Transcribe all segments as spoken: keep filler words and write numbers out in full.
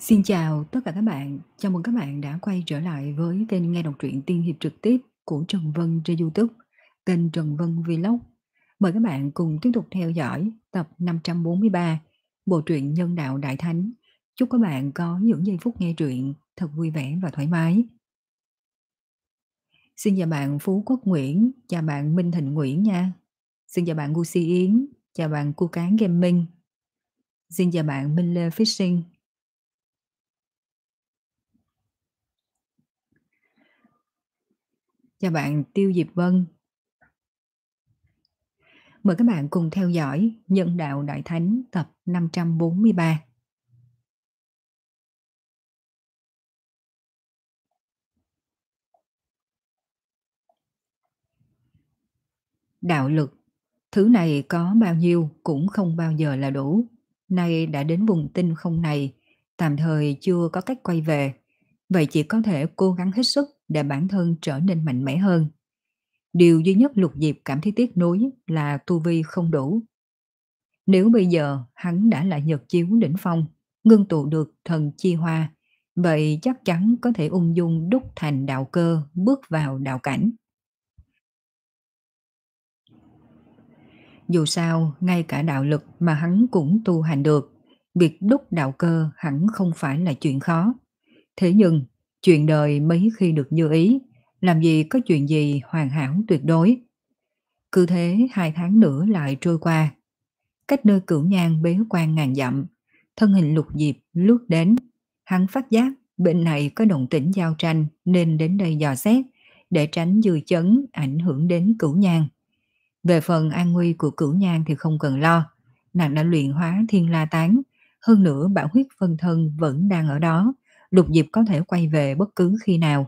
Xin chào tất cả các bạn, chào mừng các bạn đã quay trở lại với kênh nghe đọc truyện tiên hiệp trực tiếp của Trần Vân trên YouTube, kênh Trần Vân Vlog. Mời các bạn cùng tiếp tục theo dõi tập năm trăm bốn mươi ba, bộ truyện Nhân đạo Đại Thánh. Chúc các bạn có những giây phút nghe truyện thật vui vẻ và thoải mái. Xin chào bạn Phú Quốc Nguyễn, chào bạn Minh Thịnh Nguyễn nha. Xin chào bạn Gucci Yến, chào bạn Cu Cán Gaming. Xin chào bạn Minh Lê Fishing. Chào bạn Tiêu Diệp Vân. Mời các bạn cùng theo dõi Nhân đạo Đại Thánh tập năm trăm bốn mươi ba. Đạo lực, thứ này có bao nhiêu cũng không bao giờ là đủ. Nay đã đến vùng tinh không này, tạm thời chưa có cách quay về. Vậy chỉ có thể cố gắng hết sức để bản thân trở nên mạnh mẽ hơn. Điều duy nhất Lục Diệp cảm thấy tiếc nuối là tu vi không đủ. Nếu bây giờ hắn đã là nhật chiếu đỉnh phong, ngưng tụ được thần chi hoa, vậy chắc chắn có thể ung dung đúc thành đạo cơ, bước vào đạo cảnh. Dù sao, ngay cả đạo lực mà hắn cũng tu hành được, việc đúc đạo cơ hẳn không phải là chuyện khó. Thế nhưng, chuyện đời mấy khi được như ý, làm gì có chuyện gì hoàn hảo tuyệt đối. Cứ thế hai tháng nữa lại trôi qua. Cách nơi Cửu Nhang bế quan ngàn dặm, thân hình Lục Diệp lướt đến. Hắn phát giác bên này có động tĩnh giao tranh nên đến đây dò xét để tránh dư chấn ảnh hưởng đến Cửu Nhang. Về phần an nguy của Cửu Nhang thì không cần lo, nàng đã luyện hóa Thiên La Tán, hơn nữa bảo huyết phân thân vẫn đang ở đó, Lục Diệp có thể quay về bất cứ khi nào.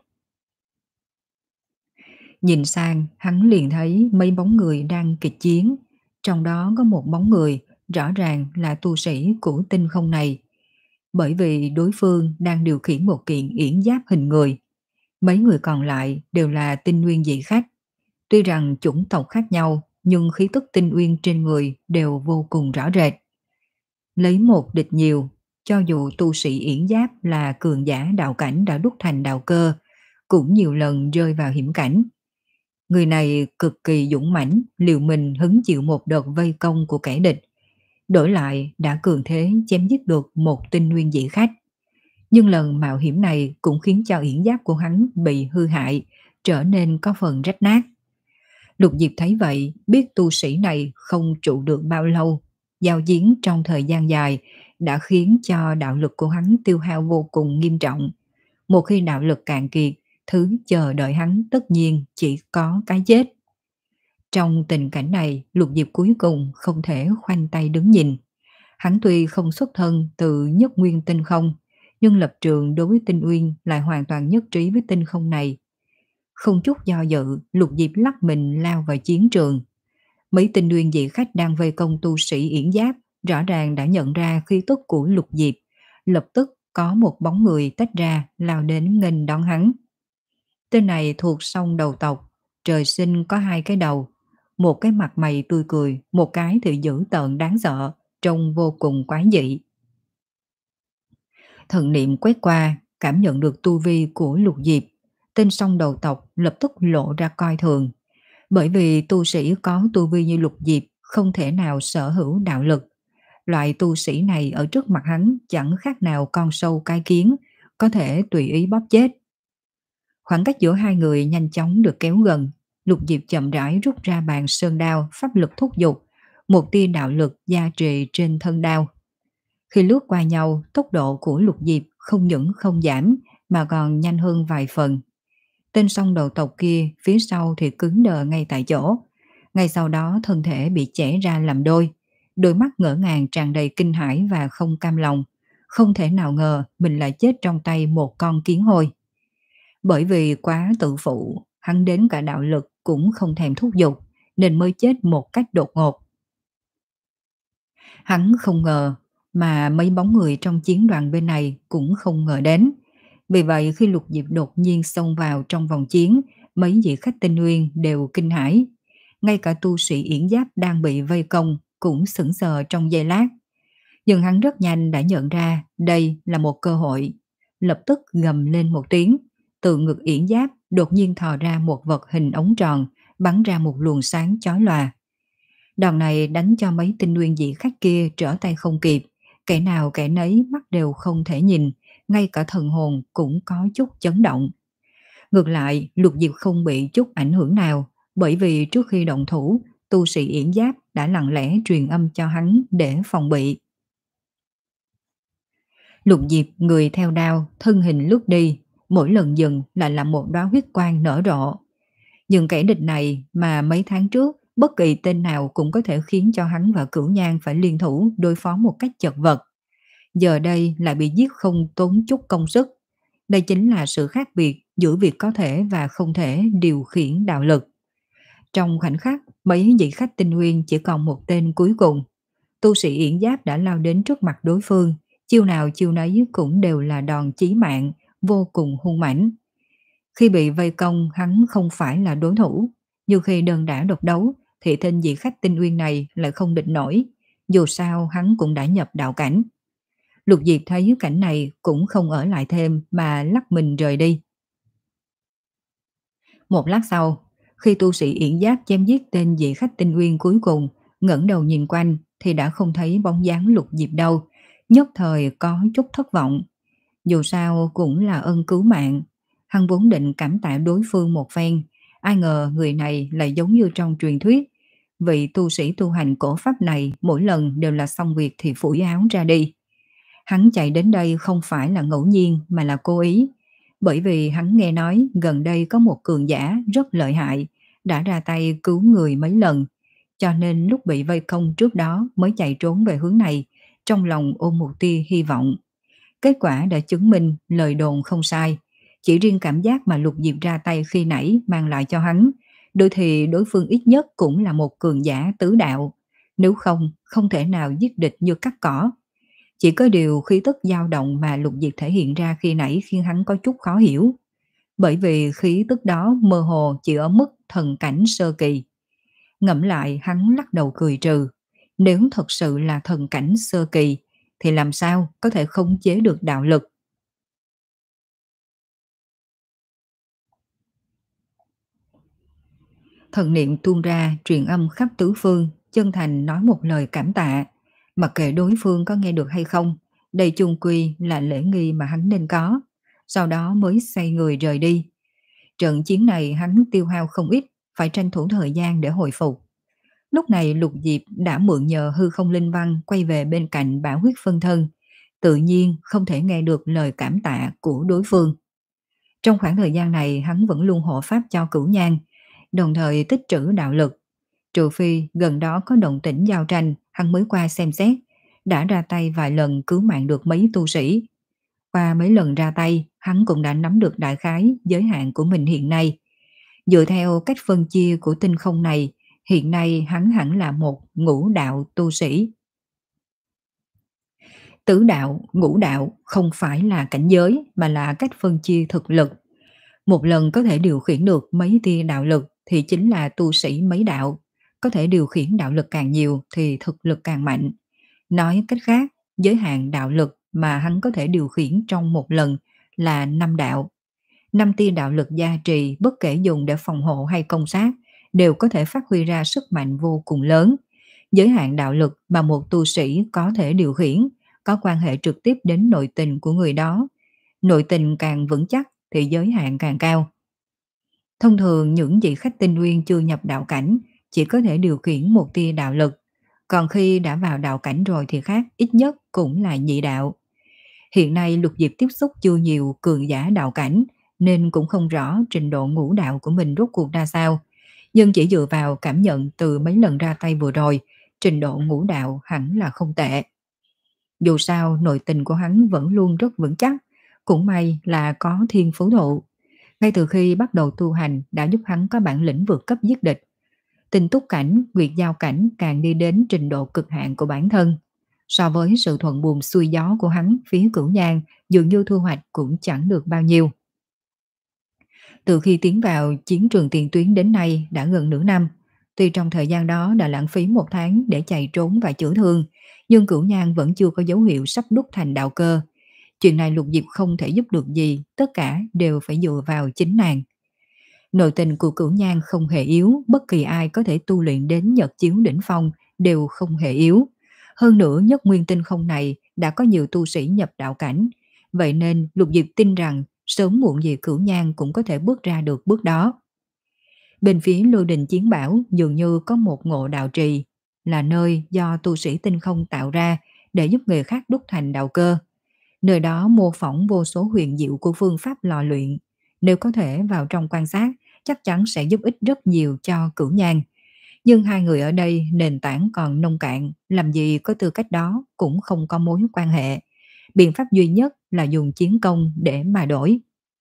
Nhìn sang, hắn liền thấy mấy bóng người đang kịch chiến, trong đó có một bóng người rõ ràng là tu sĩ của tinh không này, bởi vì đối phương đang điều khiển một kiện yển giáp hình người. Mấy người còn lại đều là tinh nguyên dị khách. Tuy rằng chủng tộc khác nhau, nhưng khí tức tinh uyên trên người đều vô cùng rõ rệt. Lấy một địch nhiều, cho dù tu sĩ yển giáp là cường giả đạo cảnh đã đúc thành đạo cơ, cũng nhiều lần rơi vào hiểm cảnh. Người này cực kỳ dũng mãnh, liều mình hứng chịu một đợt vây công của kẻ địch. Đổi lại đã cường thế chém giết được một tinh nguyên dị khách. Nhưng lần mạo hiểm này cũng khiến cho yển giáp của hắn bị hư hại, trở nên có phần rách nát. Lục Diệp thấy vậy, biết tu sĩ này không trụ được bao lâu. Giao chiến trong thời gian dài đã khiến cho đạo lực của hắn tiêu hao vô cùng nghiêm trọng. Một khi đạo lực cạn kiệt, thứ chờ đợi hắn tất nhiên chỉ có cái chết. Trong tình cảnh này, Lục Diệp cuối cùng không thể khoanh tay đứng nhìn. Hắn tuy không xuất thân từ nhất nguyên tinh không, nhưng lập trường đối với tinh uyên lại hoàn toàn nhất trí với tinh không này. Không chút do dự, Lục Diệp lắc mình lao vào chiến trường. Mấy tinh uyên dị khách đang vây công tu sĩ yển giáp, rõ ràng đã nhận ra khí tức của Lục Diệp. Lập tức có một bóng người tách ra lao đến nghênh đón hắn. Tên này thuộc song đầu tộc, trời sinh có hai cái đầu. Một cái mặt mày tươi cười, một cái thì dữ tợn đáng sợ, trông vô cùng quái dị. Thần niệm quét qua, cảm nhận được tu vi của Lục Diệp, tên song đầu tộc lập tức lộ ra coi thường. Bởi vì tu sĩ có tu vi như Lục Diệp không thể nào sở hữu đạo lực. Loại tu sĩ này ở trước mặt hắn chẳng khác nào con sâu cái kiến, có thể tùy ý bóp chết. Khoảng cách giữa hai người nhanh chóng được kéo gần, Lục Diệp chậm rãi rút ra bàn sơn đao pháp lực thúc giục, một tia đạo lực gia trì trên thân đao. Khi lướt qua nhau, tốc độ của Lục Diệp không những không giảm mà còn nhanh hơn vài phần. Tên song đầu tộc kia phía sau thì cứng đờ ngay tại chỗ. Ngay sau đó thân thể bị chẻ ra làm đôi, đôi mắt ngỡ ngàng tràn đầy kinh hãi và không cam lòng. Không thể nào ngờ mình lại chết trong tay một con kiến hôi. Bởi vì quá tự phụ, hắn đến cả đạo lực cũng không thèm thúc giục, nên mới chết một cách đột ngột. Hắn không ngờ, mà mấy bóng người trong chiến đoàn bên này cũng không ngờ đến. Vì vậy khi Lục Diệp đột nhiên xông vào trong vòng chiến, mấy vị khách tinh nguyên đều kinh hãi. Ngay cả tu sĩ yển giáp đang bị vây công cũng sững sờ trong giây lát. Nhưng hắn rất nhanh đã nhận ra đây là một cơ hội, lập tức gầm lên một tiếng, từ ngực yển giáp đột nhiên thò ra một vật hình ống tròn, bắn ra một luồng sáng chói lòa. Đòn này đánh cho mấy tinh nguyên dị khách kia trở tay không kịp, kẻ nào kẻ nấy mắt đều không thể nhìn, ngay cả thần hồn cũng có chút chấn động. Ngược lại, Lục Diệp không bị chút ảnh hưởng nào, bởi vì trước khi động thủ, tu sĩ yển giáp đã lặng lẽ truyền âm cho hắn để phòng bị. Lục Diệp người theo đao, thân hình lướt đi, mỗi lần dừng lại là một đóa huyết quang nở rộ. Nhưng kẻ địch này mà mấy tháng trước, bất kỳ tên nào cũng có thể khiến cho hắn và Cửu Nhan phải liên thủ đối phó một cách chật vật. Giờ đây lại bị giết không tốn chút công sức. Đây chính là sự khác biệt giữa việc có thể và không thể điều khiển đạo lực. Trong khoảnh khắc, mấy vị khách tinh nguyên chỉ còn một tên cuối cùng. Tu sĩ yển giáp đã lao đến trước mặt đối phương, chiêu nào chiêu nấy cũng đều là đòn chí mạng, vô cùng hung mãnh. Khi bị vây công, hắn không phải là đối thủ, nhưng khi đơn đả độc đấu thì tên vị khách tinh nguyên này lại không địch nổi, dù sao hắn cũng đã nhập đạo cảnh. Lục Diệp thấy cảnh này cũng không ở lại thêm mà lắc mình rời đi. Một lát sau, khi tu sĩ yển giáp chém giết tên vị khách tinh nguyên cuối cùng, ngẩng đầu nhìn quanh thì đã không thấy bóng dáng Lục Diệp đâu, nhất thời có chút thất vọng. Dù sao cũng là ân cứu mạng, hắn vốn định cảm tạ đối phương một phen, ai ngờ người này lại giống như trong truyền thuyết. Vị tu sĩ tu hành cổ pháp này mỗi lần đều là xong việc thì phủi áo ra đi. Hắn chạy đến đây không phải là ngẫu nhiên mà là cố ý, bởi vì hắn nghe nói gần đây có một cường giả rất lợi hại, đã ra tay cứu người mấy lần, cho nên lúc bị vây công trước đó mới chạy trốn về hướng này, trong lòng ôm một tia hy vọng. Kết quả đã chứng minh lời đồn không sai, chỉ riêng cảm giác mà Lục Diệp ra tay khi nãy mang lại cho hắn, đôi thì đối phương ít nhất cũng là một cường giả tứ đạo, nếu không, không thể nào giết địch như cắt cỏ. Chỉ có điều khí tức dao động mà Lục Diệp thể hiện ra khi nãy khiến hắn có chút khó hiểu, bởi vì khí tức đó mơ hồ chỉ ở mức thần cảnh sơ kỳ. Ngẫm lại hắn lắc đầu cười trừ, nếu thật sự là thần cảnh sơ kỳ thì làm sao có thể khống chế được đạo lực. Thần niệm tuôn ra truyền âm khắp tứ phương, chân thành nói một lời cảm tạ, mặc kệ đối phương có nghe được hay không, đây chung quy là lễ nghi mà hắn nên có, sau đó mới xoay người rời đi. Trận chiến này hắn tiêu hao không ít, phải tranh thủ thời gian để hồi phục. Lúc này Lục Diệp đã mượn nhờ hư không linh văn quay về bên cạnh bảo huyết phân thân, tự nhiên không thể nghe được lời cảm tạ của đối phương. Trong khoảng thời gian này hắn vẫn luôn hộ pháp cho Cửu Nhan, đồng thời tích trữ đạo lực. Trừ phi gần đó có động tĩnh giao tranh, hắn mới qua xem xét, đã ra tay vài lần cứu mạng được mấy tu sĩ. Qua mấy lần ra tay, hắn cũng đã nắm được đại khái giới hạn của mình hiện nay. Dựa theo cách phân chia của tinh không này, hiện nay hắn hẳn là một ngũ đạo tu sĩ. Tứ đạo, ngũ đạo không phải là cảnh giới mà là cách phân chia thực lực. Một lần có thể điều khiển được mấy tia đạo lực thì chính là tu sĩ mấy đạo. Có thể điều khiển đạo lực càng nhiều thì thực lực càng mạnh. Nói cách khác, giới hạn đạo lực mà hắn có thể điều khiển trong một lần là năm đạo. Năm tia đạo lực gia trì bất kể dùng để phòng hộ hay công sát đều có thể phát huy ra sức mạnh vô cùng lớn. Giới hạn đạo lực mà một tu sĩ có thể điều khiển có quan hệ trực tiếp đến nội tình của người đó. Nội tình càng vững chắc thì giới hạn càng cao. Thông thường những vị khách tinh nguyên chưa nhập đạo cảnh chỉ có thể điều khiển một tia đạo lực, còn khi đã vào đạo cảnh rồi thì khác, ít nhất cũng là nhị đạo. Hiện nay Lục Diệp tiếp xúc chưa nhiều cường giả đạo cảnh nên cũng không rõ trình độ ngũ đạo của mình rốt cuộc ra sao, nhưng chỉ dựa vào cảm nhận từ mấy lần ra tay vừa rồi, trình độ ngũ đạo hẳn là không tệ. Dù sao nội tình của hắn vẫn luôn rất vững chắc, cũng may là có thiên phú thụ. Ngay từ khi bắt đầu tu hành đã giúp hắn có bản lĩnh vượt cấp giết địch. Tinh túc cảnh, nguyệt giao cảnh càng đi đến trình độ cực hạn của bản thân. So với sự thuận buồm xuôi gió của hắn, phía Cửu Nhan dường như thu hoạch cũng chẳng được bao nhiêu. Từ khi tiến vào chiến trường tiền tuyến đến nay đã gần nửa năm, Tuy trong thời gian đó đã lãng phí một tháng để chạy trốn và chữa thương, nhưng Cửu Nhan vẫn chưa có dấu hiệu sắp đúc thành đạo cơ. Chuyện này Lục Diệp không thể giúp được gì, tất cả đều phải dựa vào chính nàng. Nội tình của Cửu Nhan không hề yếu, bất kỳ ai có thể tu luyện đến Nhật Chiếu đỉnh phong đều không hề yếu. Hơn nữa nhất nguyên tinh không này đã có nhiều tu sĩ nhập đạo cảnh, vậy nên Lục Diệp tin rằng sớm muộn gì Cửu Nhan cũng có thể bước ra được bước đó. Bên phía Lôi Đình Chiến Bảo dường như có một ngộ đạo trì, là nơi do tu sĩ tinh không tạo ra để giúp người khác đúc thành đạo cơ. Nơi đó mô phỏng vô số huyền diệu của phương pháp lò luyện. Nếu có thể vào trong quan sát, chắc chắn sẽ giúp ích rất nhiều cho Cửu Nhan. Nhưng hai người ở đây nền tảng còn nông cạn, làm gì có tư cách đó cũng không có mối quan hệ. Biện pháp duy nhất là dùng chiến công để mà đổi.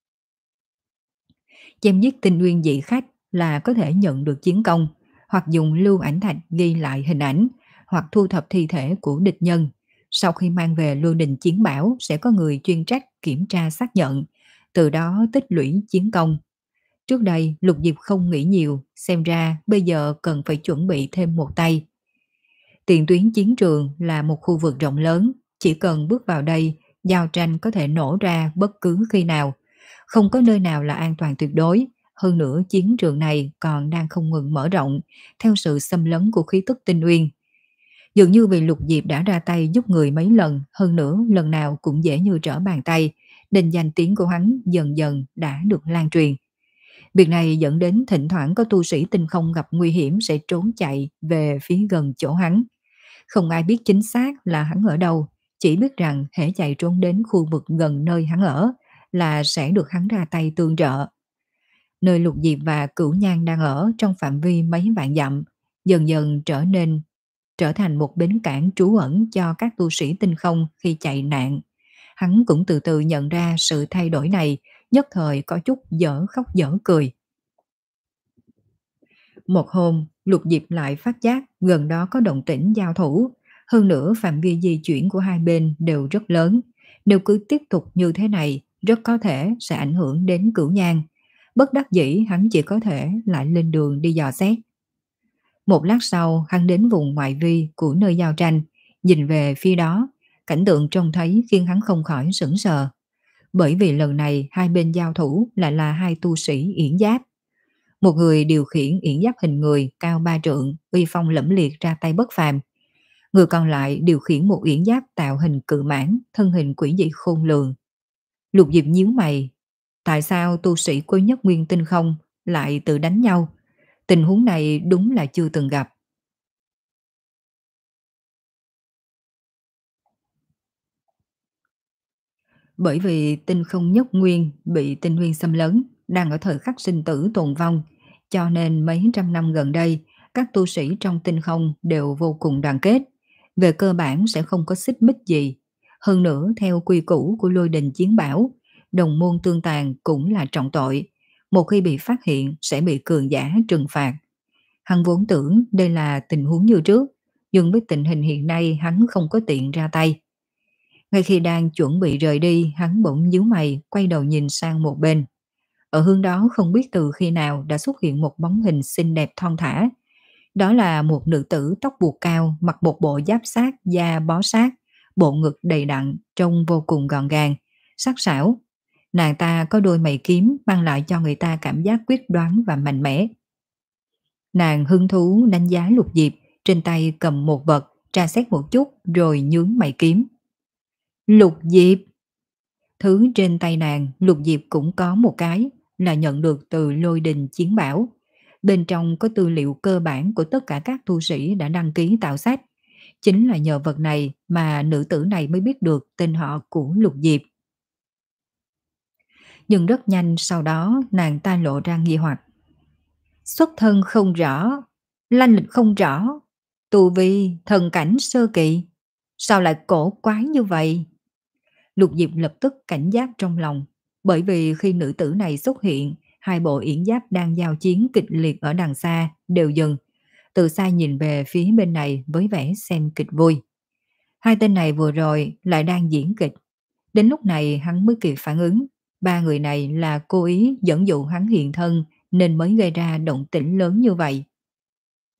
Chém giết tinh nguyên dị khách là có thể nhận được chiến công, hoặc dùng lưu ảnh thạch ghi lại hình ảnh, hoặc thu thập thi thể của địch nhân. Sau khi mang về Lôi Đình Chiến Bảo sẽ có người chuyên trách kiểm tra xác nhận, từ đó tích lũy chiến công. Trước đây Lục Diệp không nghĩ nhiều, xem ra bây giờ cần phải chuẩn bị thêm một tay. Tiền tuyến chiến trường là một khu vực rộng lớn, chỉ cần bước vào đây, giao tranh có thể nổ ra bất cứ khi nào. Không có nơi nào là an toàn tuyệt đối, hơn nữa chiến trường này còn đang không ngừng mở rộng, theo sự xâm lấn của khí tức tinh uyên. Dường như vì Lục Diệp đã ra tay giúp người mấy lần, hơn nữa lần nào cũng dễ như trở bàn tay, nên danh tiếng của hắn dần dần đã được lan truyền. Việc này dẫn đến thỉnh thoảng có tu sĩ tinh không gặp nguy hiểm sẽ trốn chạy về phía gần chỗ hắn. Không ai biết chính xác là hắn ở đâu, chỉ biết rằng hễ chạy trốn đến khu vực gần nơi hắn ở là sẽ được hắn ra tay tương trợ. Nơi Lục Diệp và Cửu Nhan đang ở trong phạm vi mấy vạn dặm, dần dần trở nên trở thành một bến cảng trú ẩn cho các tu sĩ tinh không khi chạy nạn. Hắn cũng từ từ nhận ra sự thay đổi này, nhất thời có chút dở khóc dở cười. Một hôm, Lục Diệp lại phát giác gần đó có động tĩnh giao thủ, hơn nữa phạm vi di chuyển của hai bên đều rất lớn. Nếu cứ tiếp tục như thế này, rất có thể sẽ ảnh hưởng đến Cửu Nhan. Bất đắc dĩ hắn chỉ có thể lại lên đường đi dò xét. Một lát sau, hắn đến vùng ngoại vi của nơi giao tranh, nhìn về phía đó, cảnh tượng trông thấy khiến hắn không khỏi sững sờ. Bởi vì lần này hai bên giao thủ lại là hai tu sĩ yển giáp. Một người điều khiển yển giáp hình người cao ba trượng, uy phong lẫm liệt ra tay bất phàm. Người còn lại điều khiển một yển giáp tạo hình cự mãn, thân hình quỷ dị khôn lường. Lục Diệp nhíu mày, tại sao tu sĩ của Nhất Nguyên Tinh Không lại tự đánh nhau? Tình huống này đúng là chưa từng gặp. Bởi vì tinh không Nhất Nguyên bị tinh nguyên xâm lấn, đang ở thời khắc sinh tử tồn vong, cho nên mấy trăm năm gần đây, các tu sĩ trong tinh không đều vô cùng đoàn kết. Về cơ bản sẽ không có xích mích gì. Hơn nữa, theo quy củ của Lôi Đình Chiến Bảo, đồng môn tương tàn cũng là trọng tội. Một khi bị phát hiện sẽ bị cường giả trừng phạt. Hắn vốn tưởng đây là tình huống như trước, nhưng với tình hình hiện nay hắn không có tiện ra tay. Ngay khi đang chuẩn bị rời đi, hắn bỗng nhíu mày, quay đầu nhìn sang một bên. Ở hướng đó không biết từ khi nào đã xuất hiện một bóng hình xinh đẹp thon thả. Đó là một nữ tử tóc buộc cao, mặc một bộ giáp sát, da bó sát, bộ ngực đầy đặn, trông vô cùng gọn gàng, sắc sảo. Nàng ta có đôi mày kiếm mang lại cho người ta cảm giác quyết đoán và mạnh mẽ. Nàng hứng thú đánh giá Lục Diệp, trên tay cầm một vật, tra xét một chút rồi nhướng mày kiếm. Lục Diệp. Thứ trên tay nàng, Lục Diệp cũng có một cái, là nhận được từ Lôi Đình Chiến Bảo. Bên trong có tư liệu cơ bản của tất cả các tu sĩ đã đăng ký tạo sách. Chính là nhờ vật này mà nữ tử này mới biết được tên họ của Lục Diệp. Nhưng rất nhanh sau đó nàng ta lộ ra nghi hoặc. Xuất thân không rõ, lanh lịch không rõ, tu vi thần cảnh sơ kỳ. Sao lại cổ quái như vậy? Lục Diệp lập tức cảnh giác trong lòng, bởi vì khi nữ tử này xuất hiện, hai bộ yển giáp đang giao chiến kịch liệt ở đằng xa đều dừng, từ xa nhìn về phía bên này với vẻ xem kịch vui. Hai tên này vừa rồi lại đang diễn kịch, đến lúc này hắn mới kịp phản ứng, ba người này là cố ý dẫn dụ hắn hiện thân nên mới gây ra động tĩnh lớn như vậy.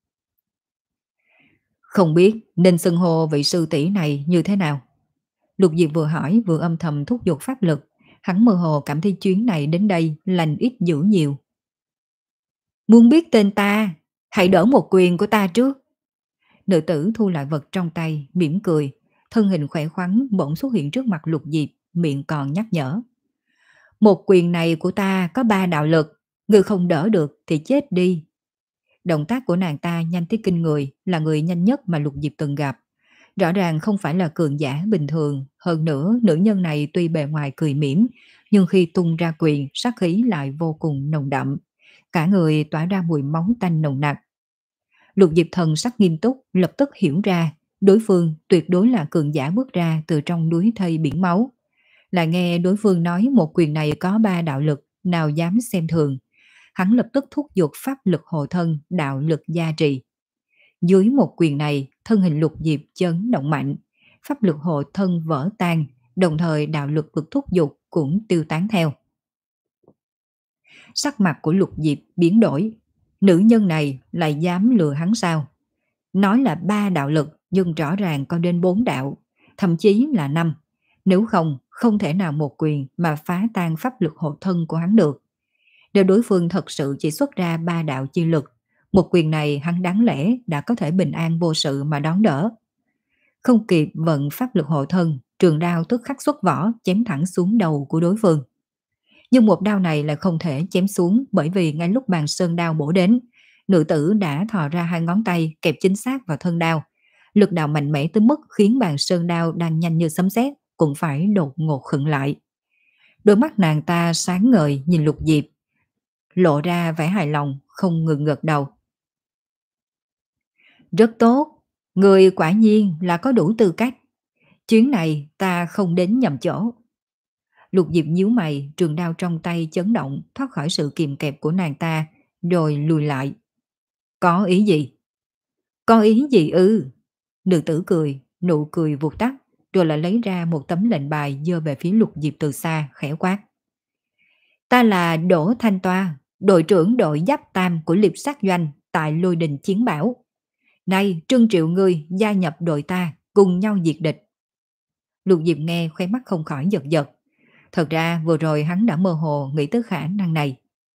Không biết nên xưng hô vị sư tỷ này như thế nào? Lục Diệp vừa hỏi vừa âm thầm thúc giục pháp lực. Hắn mơ hồ cảm thấy chuyến này đến đây lành ít dữ nhiều. Muốn biết tên ta, hãy đỡ một quyền của ta trước. Nữ tử thu lại vật trong tay, mỉm cười. Thân hình khỏe khoắn bỗng xuất hiện trước mặt Lục Diệp, miệng còn nhắc nhở. Một quyền này của ta có ba đạo lực, người không đỡ được thì chết đi. Động tác của nàng ta nhanh tới kinh người, là người nhanh nhất mà Lục Diệp từng gặp. Rõ ràng không phải là cường giả bình thường, hơn nữa nữ nhân này tuy bề ngoài cười mỉm, nhưng khi tung ra quyền, sát khí lại vô cùng nồng đậm. Cả người tỏa ra mùi máu tanh nồng nặc. Lục Diệp thần sắc nghiêm túc, lập tức hiểu ra, đối phương tuyệt đối là cường giả bước ra từ trong núi thây biển máu. Lại nghe đối phương nói một quyền này có ba đạo lực, nào dám xem thường. Hắn lập tức thúc giục pháp lực hộ thân, đạo lực gia trì. Dưới một quyền này, thân hình Lục Diệp chấn động mạnh, pháp lực hộ thân vỡ tan, đồng thời đạo lực được thúc giục cũng tiêu tán theo. Sắc mặt của Lục Diệp biến đổi, nữ nhân này lại dám lừa hắn sao? Nói là ba đạo lực nhưng rõ ràng có đến bốn đạo, thậm chí là năm. Nếu không, không thể nào một quyền mà phá tan pháp lực hộ thân của hắn được. Nếu đối phương thật sự chỉ xuất ra ba đạo chi lực, một quyền này hắn đáng lẽ đã có thể bình an vô sự mà đón đỡ. Không kịp vận pháp lực hộ thân, trường đao tức khắc xuất vỏ chém thẳng xuống đầu của đối phương. Nhưng một đao này lại không thể chém xuống, bởi vì ngay lúc bàn sơn đao bổ đến, nữ tử đã thò ra hai ngón tay kẹp chính xác vào thân đao. Lực đạo mạnh mẽ tới mức khiến bàn sơn đao đang nhanh như sấm sét cũng phải đột ngột khựng lại. Đôi mắt nàng ta sáng ngời nhìn Lục Diệp, lộ ra vẻ hài lòng, không ngừng gật đầu. Rất tốt, người quả nhiên là có đủ tư cách. Chuyến này ta không đến nhầm chỗ. Lục Diệp nhíu mày, trường đao trong tay chấn động, thoát khỏi sự kìm kẹp của nàng ta, rồi lùi lại. Có ý gì? Có ý gì ư? Nữ tử cười, nụ cười vụt tắt, rồi lại lấy ra một tấm lệnh bài giơ về phía Lục Diệp từ xa, khẽ quát. Ta là Đỗ Thanh Toa, đội trưởng đội giáp tam của liệp sát doanh tại Lôi Đình Chiến Bảo. Nay trưng triệu ngươi gia nhập đội ta, cùng nhau diệt địch. Lục Diệp nghe khóe mắt không khỏi giật giật. Thật ra vừa rồi hắn đã mơ hồ nghĩ tới khả năng này.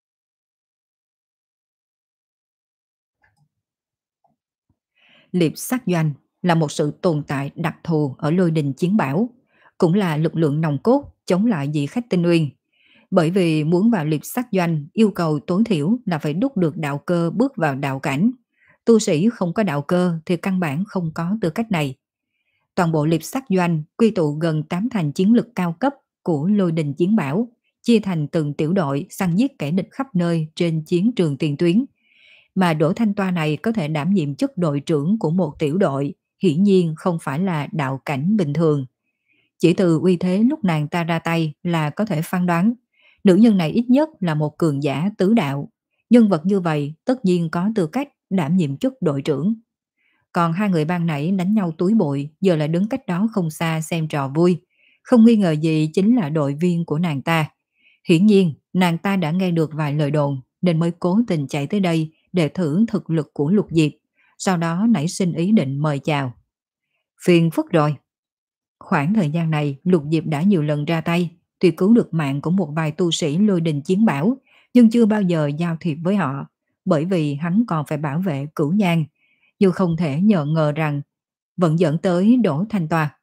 Liệp sát doanh là một sự tồn tại đặc thù ở Lôi Đình Chiến Bảo, cũng là lực lượng nòng cốt chống lại dị khách tinh uyên. Bởi vì muốn vào liệp sát doanh yêu cầu tối thiểu là phải đúc được đạo cơ bước vào đạo cảnh. Tu sĩ không có đạo cơ thì căn bản không có tư cách này. Toàn bộ liệp sát doanh quy tụ gần tám thành chiến lực cao cấp của Lôi Đình Chiến Bảo, chia thành từng tiểu đội săn giết kẻ địch khắp nơi trên chiến trường tiền tuyến. Mà Đỗ Thanh Toa này có thể đảm nhiệm chức đội trưởng của một tiểu đội, hiển nhiên không phải là đạo cảnh bình thường. Chỉ từ uy thế lúc nàng ta ra tay là có thể phán đoán, nữ nhân này ít nhất là một cường giả tứ đạo. Nhân vật như vậy tất nhiên có tư cách đảm nhiệm chức đội trưởng. Còn hai người ban nãy đánh nhau túi bụi, giờ lại đứng cách đó không xa xem trò vui. Không nghi ngờ gì chính là đội viên của nàng ta. Hiển nhiên, nàng ta đã nghe được vài lời đồn, nên mới cố tình chạy tới đây để thử thực lực của Lục Diệp, sau đó nảy sinh ý định mời chào. Phiền phức rồi. Khoảng thời gian này, Lục Diệp đã nhiều lần ra tay, tuy cứu được mạng của một vài tu sĩ Lôi Đình Chiến Bảo, nhưng chưa bao giờ giao thiệp với họ, bởi vì hắn còn phải bảo vệ Cửu Nhan, dù không thể nhờ ngờ rằng vẫn dẫn tới Đỗ Thanh Toa.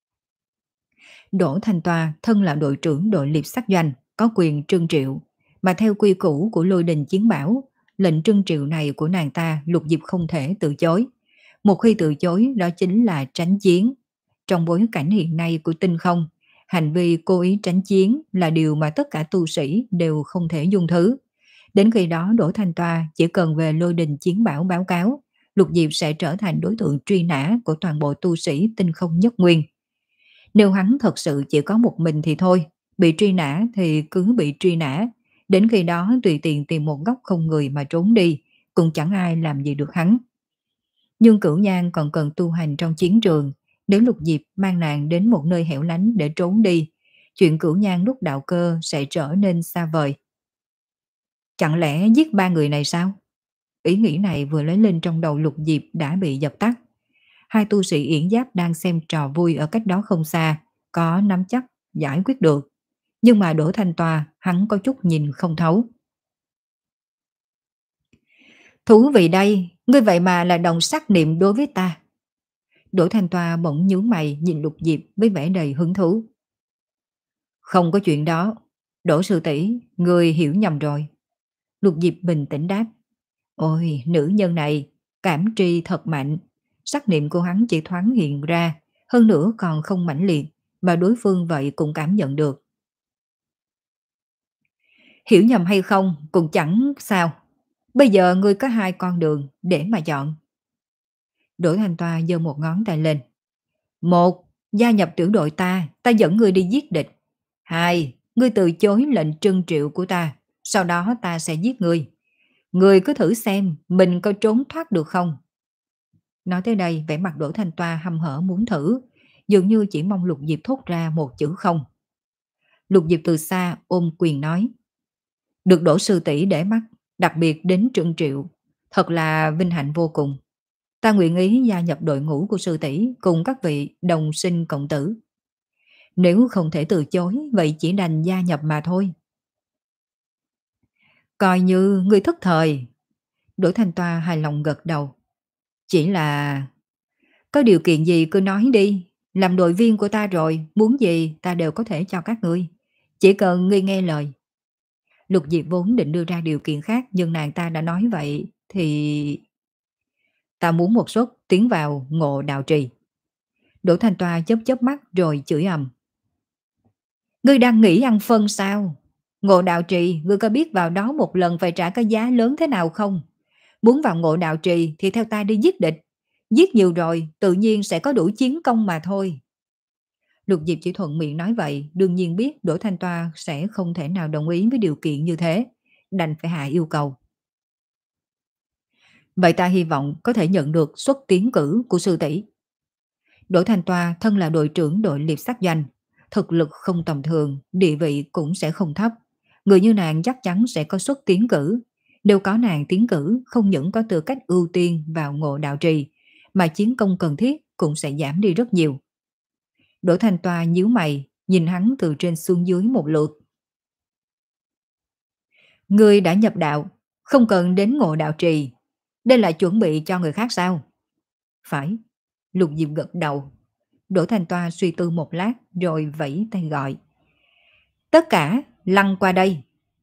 Đỗ Thanh Toa thân là đội trưởng đội liệp sát doanh, có quyền trưng triệu, mà theo quy củ của Lôi Đình Chiến Bảo, lệnh trưng triệu này của nàng ta Lục Diệp không thể từ chối. Một khi từ chối đó chính là tránh chiến. Trong bối cảnh hiện nay của tinh không, hành vi cố ý tránh chiến là điều mà tất cả tu sĩ đều không thể dung thứ. Đến khi đó Đỗ Thanh Toa chỉ cần về Lôi Đình Chiến Bảo báo cáo, Lục Diệp sẽ trở thành đối tượng truy nã của toàn bộ tu sĩ tinh không nhất nguyên. Nếu hắn thật sự chỉ có một mình thì thôi, bị truy nã thì cứ bị truy nã. Đến khi đó tùy tiện tìm một góc không người mà trốn đi, cũng chẳng ai làm gì được hắn. Nhưng Cửu Nhan còn cần tu hành trong chiến trường. Nếu Lục Diệp mang nàng đến một nơi hẻo lánh để trốn đi, chuyện Cửu Nhan lúc đạo cơ sẽ trở nên xa vời. Chẳng lẽ giết ba người này sao? Ý nghĩ này vừa lấy lên trong đầu Lục Diệp đã bị dập tắt. hai tu sĩ yển giáp đang xem trò vui ở cách đó không xa, có nắm chắc giải quyết được. Nhưng mà Đỗ Thanh Toa hắn có chút nhìn không thấu. Thú vị đây, ngươi vậy mà là đồng sắc niệm đối với ta. Đỗ Thanh Toa bỗng nhướng mày nhìn Lục Diệp với vẻ đầy hứng thú. Không có chuyện đó. Đỗ sư tỷ, ngươi hiểu nhầm rồi. Lục Diệp bình tĩnh đáp. Ôi, nữ nhân này, cảm tri thật mạnh. Sắc niệm của hắn chỉ thoáng hiện ra, hơn nữa còn không mãnh liệt, mà đối phương vậy cũng cảm nhận được. Hiểu nhầm hay không cũng chẳng sao. Bây giờ ngươi có hai con đường để mà chọn. Đỗ Thanh Toa giơ một ngón tay lên. Một, gia nhập tiểu đội ta, ta dẫn ngươi đi giết địch. Hai, ngươi từ chối lệnh trân triệu của ta, sau đó ta sẽ giết ngươi. Ngươi cứ thử xem mình có trốn thoát được không. Nói tới đây, vẻ mặt Đỗ Thanh Toa hăm hở muốn thử, dường như chỉ mong Lục Diệp thốt ra một chữ không. Lục Diệp từ xa ôm quyền nói. Được Đỗ sư tỷ để mắt, đặc biệt đến trân triệu, thật là vinh hạnh vô cùng. Ta nguyện ý gia nhập đội ngũ của sư tỷ cùng các vị đồng sinh cộng tử. Nếu không thể từ chối, vậy chỉ đành gia nhập mà thôi. Coi như người thất thời. Đỗ Thanh Toa hài lòng gật đầu. Chỉ là... Có điều kiện gì cứ nói đi. Làm đội viên của ta rồi, muốn gì ta đều có thể cho các ngươi. Chỉ cần ngươi nghe lời. Lục Diệp vốn định đưa ra điều kiện khác, nhưng nàng ta đã nói vậy, thì... Ta muốn một suất tiến vào Ngộ Đạo Trì. Đỗ Thanh Toa chớp chớp mắt rồi chửi ầm. Ngươi đang nghĩ ăn phân sao? Ngộ Đạo Trì, ngươi có biết vào đó một lần phải trả cái giá lớn thế nào không? Muốn vào Ngộ Đạo Trì thì theo ta đi giết địch. Giết nhiều rồi, tự nhiên sẽ có đủ chiến công mà thôi. Lục Diệp chỉ thuận miệng nói vậy, đương nhiên biết Đỗ Thanh Toa sẽ không thể nào đồng ý với điều kiện như thế, đành phải hạ yêu cầu. Vậy ta hy vọng có thể nhận được suất tiến cử của sư tỷ. Đỗ Thanh Toa thân là đội trưởng đội liệp sát doanh, thực lực không tầm thường, địa vị cũng sẽ không thấp. Người như nàng chắc chắn sẽ có suất tiến cử. Đều có nàng tiến cử, không những có tư cách ưu tiên vào Ngộ Đạo Trì, mà chiến công cần thiết cũng sẽ giảm đi rất nhiều. Đỗ Thanh Toa nhíu mày, nhìn hắn từ trên xuống dưới một lượt. Ngươi đã nhập đạo, không cần đến Ngộ Đạo Trì. Đây là chuẩn bị cho người khác sao? Phải. Lục Diệp gật đầu. Đỗ Thanh Toa suy tư một lát rồi vẫy tay gọi. Tất cả lăn qua đây.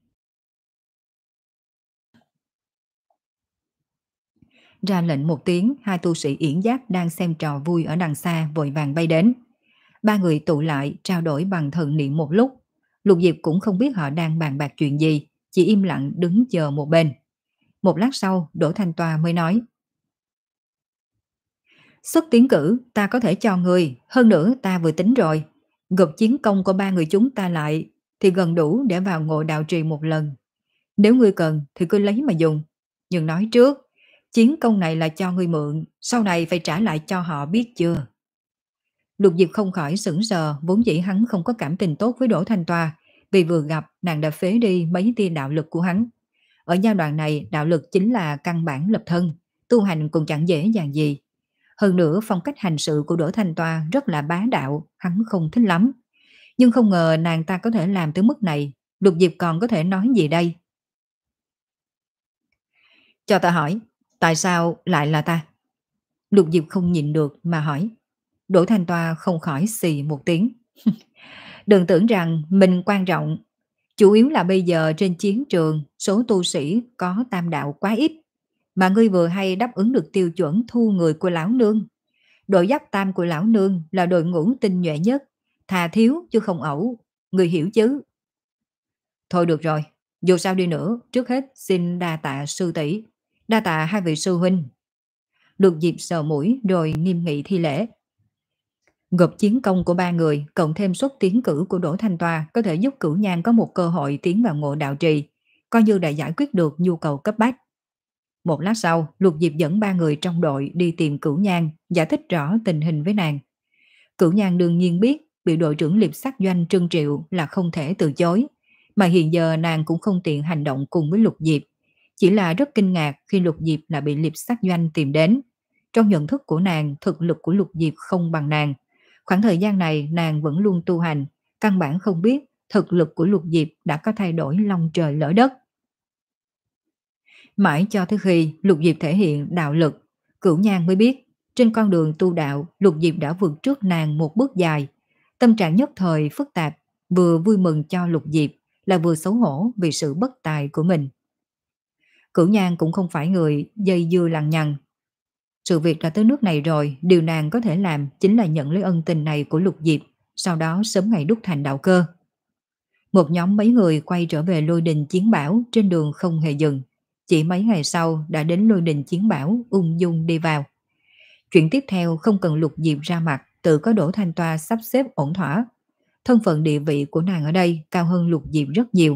Ra lệnh một tiếng, hai tu sĩ yển giáp đang xem trò vui ở đằng xa vội vàng bay đến. Ba người tụ lại trao đổi bằng thần niệm một lúc. Lục Diệp cũng không biết họ đang bàn bạc chuyện gì, chỉ im lặng đứng chờ một bên. Một lát sau, Đỗ Thanh Toa mới nói. Xuất tiến cử, ta có thể cho người, hơn nữa ta vừa tính rồi. Gộp chiến công của ba người chúng ta lại, thì gần đủ để vào Ngộ Đạo Trì một lần. Nếu ngươi cần thì cứ lấy mà dùng. Nhưng nói trước, chiến công này là cho ngươi mượn, sau này phải trả lại cho họ biết chưa? Lục Diệp không khỏi sững sờ, vốn dĩ hắn không có cảm tình tốt với Đỗ Thanh Toa, vì vừa gặp nàng đã phế đi mấy tia đạo lực của hắn. Ở giai đoạn này, đạo lực chính là căn bản lập thân, tu hành cũng chẳng dễ dàng gì. Hơn nữa phong cách hành sự của Đỗ Thanh Toa rất là bá đạo, hắn không thích lắm. Nhưng không ngờ nàng ta có thể làm tới mức này, Lục Diệp còn có thể nói gì đây? Cho ta hỏi, tại sao lại là ta? Lục Diệp không nhịn được mà hỏi. Đỗ Thanh Toa không khỏi xì một tiếng. Đừng tưởng rằng mình quan trọng. Chủ yếu là bây giờ trên chiến trường số tu sĩ có tam đạo quá ít. Mà ngươi vừa hay đáp ứng được tiêu chuẩn thu người của lão nương. Đội giáp tam của lão nương là đội ngũ tinh nhuệ nhất. Thà thiếu chứ không ẩu. Ngươi hiểu chứ? Thôi được rồi. Dù sao đi nữa, trước hết xin đa tạ sư tỷ, đa tạ hai vị sư huynh. Lục Diệp sờ mũi rồi nghiêm nghị thi lễ. Gộp chiến công của ba người, cộng thêm suất tiến cử của Đỗ Thanh Toa có thể giúp Cửu Nhan có một cơ hội tiến vào Ngộ Đạo Trì, coi như đã giải quyết được nhu cầu cấp bách. Một lát sau, Lục Diệp dẫn ba người trong đội đi tìm Cửu Nhan, giải thích rõ tình hình với nàng. Cửu Nhan đương nhiên biết bị đội trưởng liệp sát doanh trân triệu là không thể từ chối, mà hiện giờ nàng cũng không tiện hành động cùng với Lục Diệp, chỉ là rất kinh ngạc khi Lục Diệp là bị liệp sát doanh tìm đến. Trong nhận thức của nàng, thực lực của Lục Diệp không bằng nàng. Khoảng thời gian này nàng vẫn luôn tu hành, căn bản không biết thực lực của Lục Diệp đã có thay đổi long trời lỡ đất. Mãi cho tới khi Lục Diệp thể hiện đạo lực, Cửu Nhan mới biết, trên con đường tu đạo, Lục Diệp đã vượt trước nàng một bước dài. Tâm trạng nhất thời phức tạp, vừa vui mừng cho Lục Diệp, là vừa xấu hổ vì sự bất tài của mình. Cửu Nhan cũng không phải người dây dưa lằng nhằng. Sự việc đã tới nước này rồi, điều nàng có thể làm chính là nhận lấy ân tình này của Lục Diệp, sau đó sớm ngày đúc thành đạo cơ. Một nhóm mấy người quay trở về Lôi Đình Chiến Bảo, trên đường không hề dừng. Chỉ mấy ngày sau đã đến Lôi Đình Chiến Bảo, ung dung đi vào. Chuyện tiếp theo không cần Lục Diệp ra mặt, tự có Đỗ Thanh Toa sắp xếp ổn thỏa. Thân phận địa vị của nàng ở đây cao hơn Lục Diệp rất nhiều.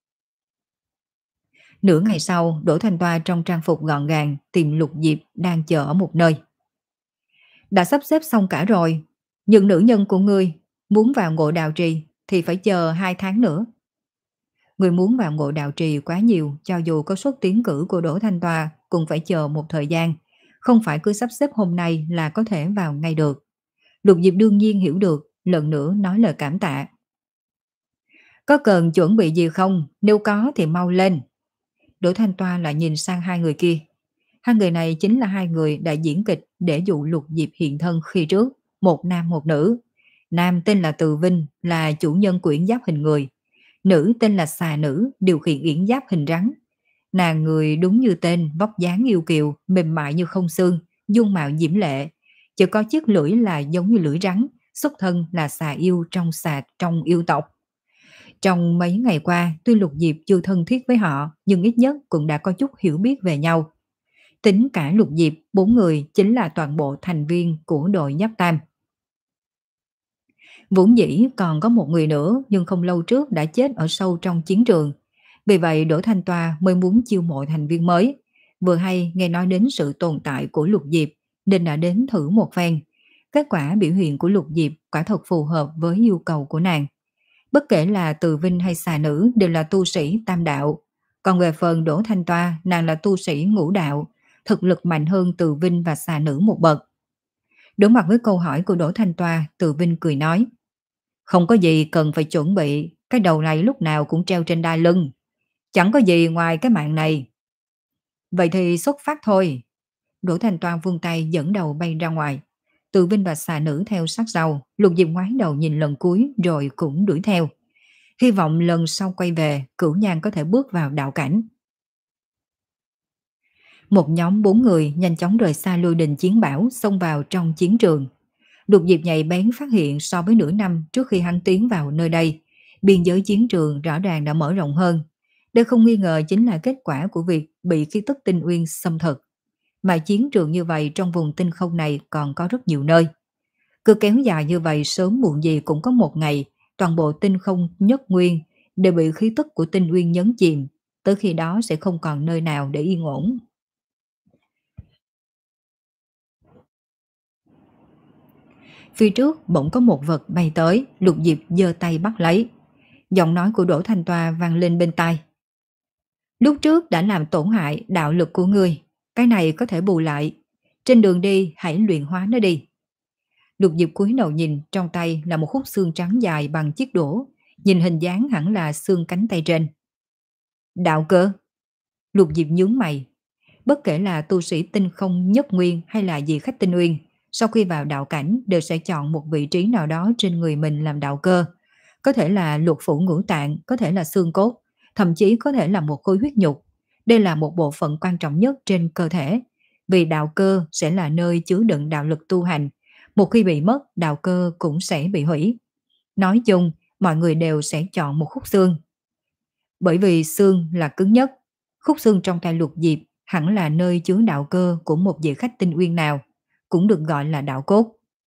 Nửa ngày sau, Đỗ Thanh Toa trong trang phục gọn gàng tìm Lục Diệp đang chờ ở một nơi. Đã sắp xếp xong cả rồi, nhưng nữ nhân của ngươi muốn vào Ngộ Đạo Trì thì phải chờ hai tháng nữa. Người muốn vào Ngộ Đạo Trì quá nhiều, cho dù có suất tiến cử của Đỗ Thanh Toa cũng phải chờ một thời gian, không phải cứ sắp xếp hôm nay là có thể vào ngay được. Lục Diệp đương nhiên hiểu được, lần nữa nói lời cảm tạ. Có cần chuẩn bị gì không? Nếu có thì mau lên. Đỗ Thanh Toa lại nhìn sang hai người kia. Hai người này chính là hai người đã diễn kịch để dụ Lục Diệp hiện thân khi trước, một nam một nữ. Nam tên là Từ Vinh, là chủ nhân của yển giáp hình người. Nữ tên là Xà Nữ, điều khiển yển giáp hình rắn. Nàng người đúng như tên, vóc dáng yêu kiều, mềm mại như không xương, dung mạo diễm lệ. Chỉ có chiếc lưỡi là giống như lưỡi rắn, xuất thân là xà yêu trong xà trong yêu tộc. Trong mấy ngày qua, tuy Lục Diệp chưa thân thiết với họ, nhưng ít nhất cũng đã có chút hiểu biết về nhau. Tính cả Lục Diệp, bốn người chính là toàn bộ thành viên của đội Giáp Tam. Vốn dĩ còn có một người nữa, nhưng không lâu trước đã chết ở sâu trong chiến trường. Vì vậy Đỗ Thanh Toa mới muốn chiêu mộ thành viên mới. Vừa hay nghe nói đến sự tồn tại của Lục Diệp, nên đã đến thử một phen. Kết quả biểu hiện của Lục Diệp quả thật phù hợp với yêu cầu của nàng. Bất kể là Từ Vinh hay Xà Nữ đều là tu sĩ tam đạo. Còn về phần Đỗ Thanh Toa, nàng là tu sĩ ngũ đạo, thực lực mạnh hơn Từ Vinh và Xà Nữ một bậc. Đối mặt với câu hỏi của Đỗ Thanh Toa, Từ Vinh cười nói: không có gì cần phải chuẩn bị, cái đầu này lúc nào cũng treo trên đai lưng. Chẳng có gì ngoài cái mạng này. Vậy thì xuất phát thôi. Đỗ Thanh Toa vươn tay dẫn đầu bay ra ngoài. Từ Vinh và Xà Nữ theo sát sau, Lục Diệp ngoái đầu nhìn lần cuối rồi cũng đuổi theo. Hy vọng lần sau quay về, Cửu Nhan có thể bước vào đạo cảnh. Một nhóm bốn người nhanh chóng rời xa Lôi Đình Chiến Bảo, xông vào trong chiến trường. Lục Diệp nhạy bén phát hiện so với nửa năm trước khi hắn tiến vào nơi đây, biên giới chiến trường rõ ràng đã mở rộng hơn. Đây không nghi ngờ chính là kết quả của việc bị khí tức tinh uyên xâm thực. Mà chiến trường như vậy trong vùng tinh không này còn có rất nhiều nơi. Cứ kéo dài như vậy sớm muộn gì cũng có một ngày, toàn bộ tinh không nhất nguyên đều bị khí tức của tinh uyên nhấn chìm, tới khi đó sẽ không còn nơi nào để yên ổn. Phía trước bỗng có một vật bay tới, Lục Diệp giơ tay bắt lấy. Giọng nói của Đỗ Thanh Toa vang lên bên tai. Lúc trước đã làm tổn hại đạo lực của ngươi, cái này có thể bù lại. Trên đường đi hãy luyện hóa nó đi. Lục Diệp cúi đầu nhìn, trong tay là một khúc xương trắng dài bằng chiếc đũa, nhìn hình dáng hẳn là xương cánh tay trên. Đạo cơ? Lục Diệp nhướng mày. Bất kể là tu sĩ tinh không nhất nguyên hay là dị khách tinh uyên, sau khi vào đạo cảnh đều sẽ chọn một vị trí nào đó trên người mình làm đạo cơ. Có thể là lục phủ ngũ tạng, có thể là xương cốt, thậm chí có thể là một khối huyết nhục. Đây là một bộ phận quan trọng nhất trên cơ thể, vì đạo cơ sẽ là nơi chứa đựng đạo lực tu hành. Một khi bị mất, đạo cơ cũng sẽ bị hủy. Nói chung, mọi người đều sẽ chọn một khúc xương. Bởi vì xương là cứng nhất, khúc xương trong tay Lục Diệp hẳn là nơi chứa đạo cơ của một vị khách tinh uyên nào, cũng được gọi là đạo cốt.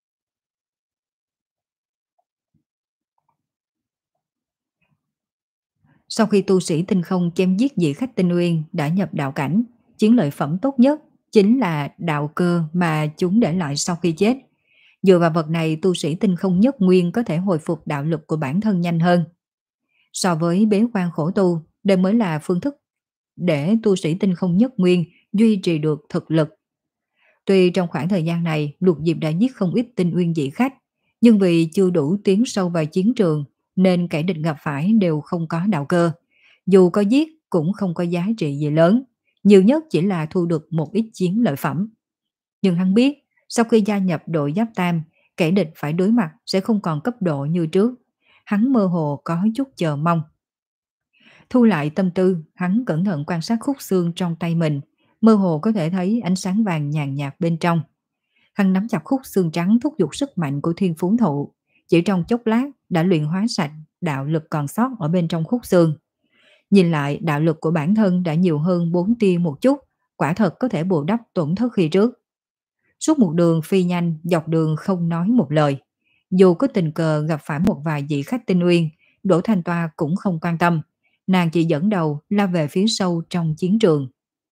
Sau khi tu sĩ tinh không chém giết dị khách tinh uyên đã nhập đạo cảnh, chiến lợi phẩm tốt nhất chính là đạo cơ mà chúng để lại sau khi chết. Dựa vào vật này, tu sĩ tinh không nhất nguyên có thể hồi phục đạo lực của bản thân nhanh hơn. So với bế quan khổ tu, đây mới là phương thức để tu sĩ tinh không nhất nguyên duy trì được thực lực. Tuy trong khoảng thời gian này Lục Diệp đã giết không ít tinh uyên dị khách, nhưng vì chưa đủ tiến sâu vào chiến trường nên kẻ địch gặp phải đều không có đạo cơ. Dù có giết cũng không có giá trị gì lớn, nhiều nhất chỉ là thu được một ít chiến lợi phẩm. Nhưng hắn biết, sau khi gia nhập đội Giáp Tam, kẻ địch phải đối mặt sẽ không còn cấp độ như trước. Hắn mơ hồ có chút chờ mong. Thu lại tâm tư, hắn cẩn thận quan sát khúc xương trong tay mình, mơ hồ có thể thấy ánh sáng vàng nhàn nhạt bên trong. Hắn nắm chặt khúc xương trắng thúc giục sức mạnh của thiên phú thụ, chỉ trong chốc lát đã luyện hóa sạch đạo lực còn sót ở bên trong khúc xương. Nhìn lại đạo lực của bản thân đã nhiều hơn bốn tia một chút, quả thật có thể bù đắp tổn thất khi trước. Suốt một đường phi nhanh, dọc đường không nói một lời. Dù có tình cờ gặp phải một vài vị khách tinh uyên, Đỗ Thanh Toa cũng không quan tâm. Nàng chỉ dẫn đầu lao về phía sâu trong chiến trường.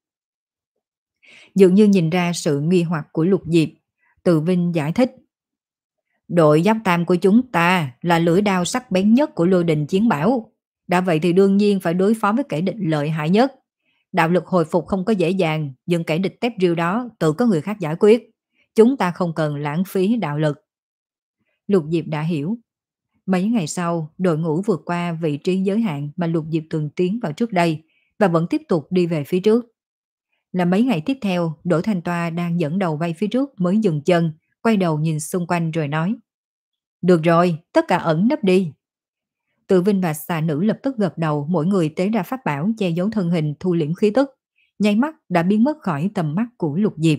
Dường như nhìn ra sự nghi hoặc của Lục Diệp, Từ Vinh giải thích. Đội Giáp Tam của chúng ta là lưỡi đao sắc bén nhất của Lôi Đình Chiến Bảo. Đã vậy thì đương nhiên phải đối phó với kẻ địch lợi hại nhất. Đạo lực hồi phục không có dễ dàng, nhưng kẻ địch tép riêu đó tự có người khác giải quyết. Chúng ta không cần lãng phí đạo lực. Lục Diệp đã hiểu. Mấy ngày sau, đội ngũ vượt qua vị trí giới hạn mà Lục Diệp từng tiến vào trước đây và vẫn tiếp tục đi về phía trước. Là mấy ngày tiếp theo, Đỗ Thanh Toa đang dẫn đầu bay phía trước mới dừng chân, quay đầu nhìn xung quanh rồi nói. Được rồi, tất cả ẩn nấp đi. Tự Vinh và xà nữ lập tức gật đầu, mỗi người tế ra pháp bảo che giấu thân hình thu liễm khí tức, nháy mắt đã biến mất khỏi tầm mắt của Lục Diệp.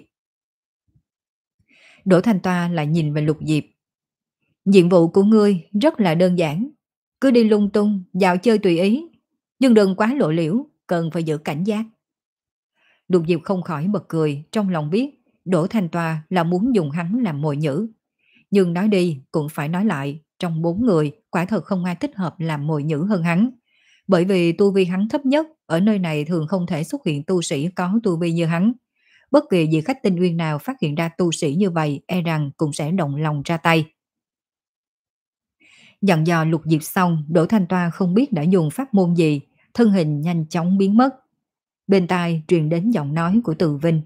Đỗ Thanh Toa lại nhìn về Lục Diệp. Nhiệm vụ của ngươi rất là đơn giản, cứ đi lung tung, dạo chơi tùy ý, nhưng đừng quá lộ liễu, cần phải giữ cảnh giác. Lục Diệp không khỏi bật cười, trong lòng biết Đỗ Thanh Toa là muốn dùng hắn làm mồi nhử. Nhưng nói đi cũng phải nói lại, trong bốn người quả thật không ai thích hợp làm mồi nhử hơn hắn. Bởi vì tu vi hắn thấp nhất, ở nơi này thường không thể xuất hiện tu sĩ có tu vi như hắn. Bất kỳ vị khách tinh uyên nào phát hiện ra tu sĩ như vậy e rằng cũng sẽ động lòng ra tay. Dặn dò Lục Diệp xong, Đỗ Thanh Toa không biết đã dùng pháp môn gì, thân hình nhanh chóng biến mất. Bên tai truyền đến giọng nói của Từ Vinh.